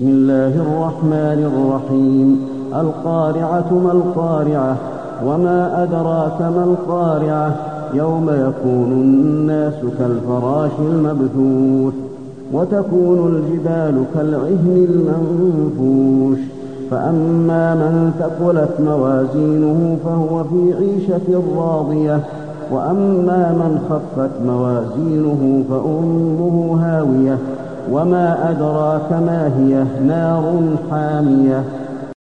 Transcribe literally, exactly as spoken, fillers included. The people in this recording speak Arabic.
بسم الله الرحمن الرحيم. القارعة ما القارعة وما أدراك ما القارعة يوم يكون الناس كالفراش المبثوث وتكون الجبال كالعهن المنفوش فأما من ثقلت موازينه فهو في عيشة راضية وأما من خفت موازينه فأمه هاوية وما أدراك ما هي نار حامية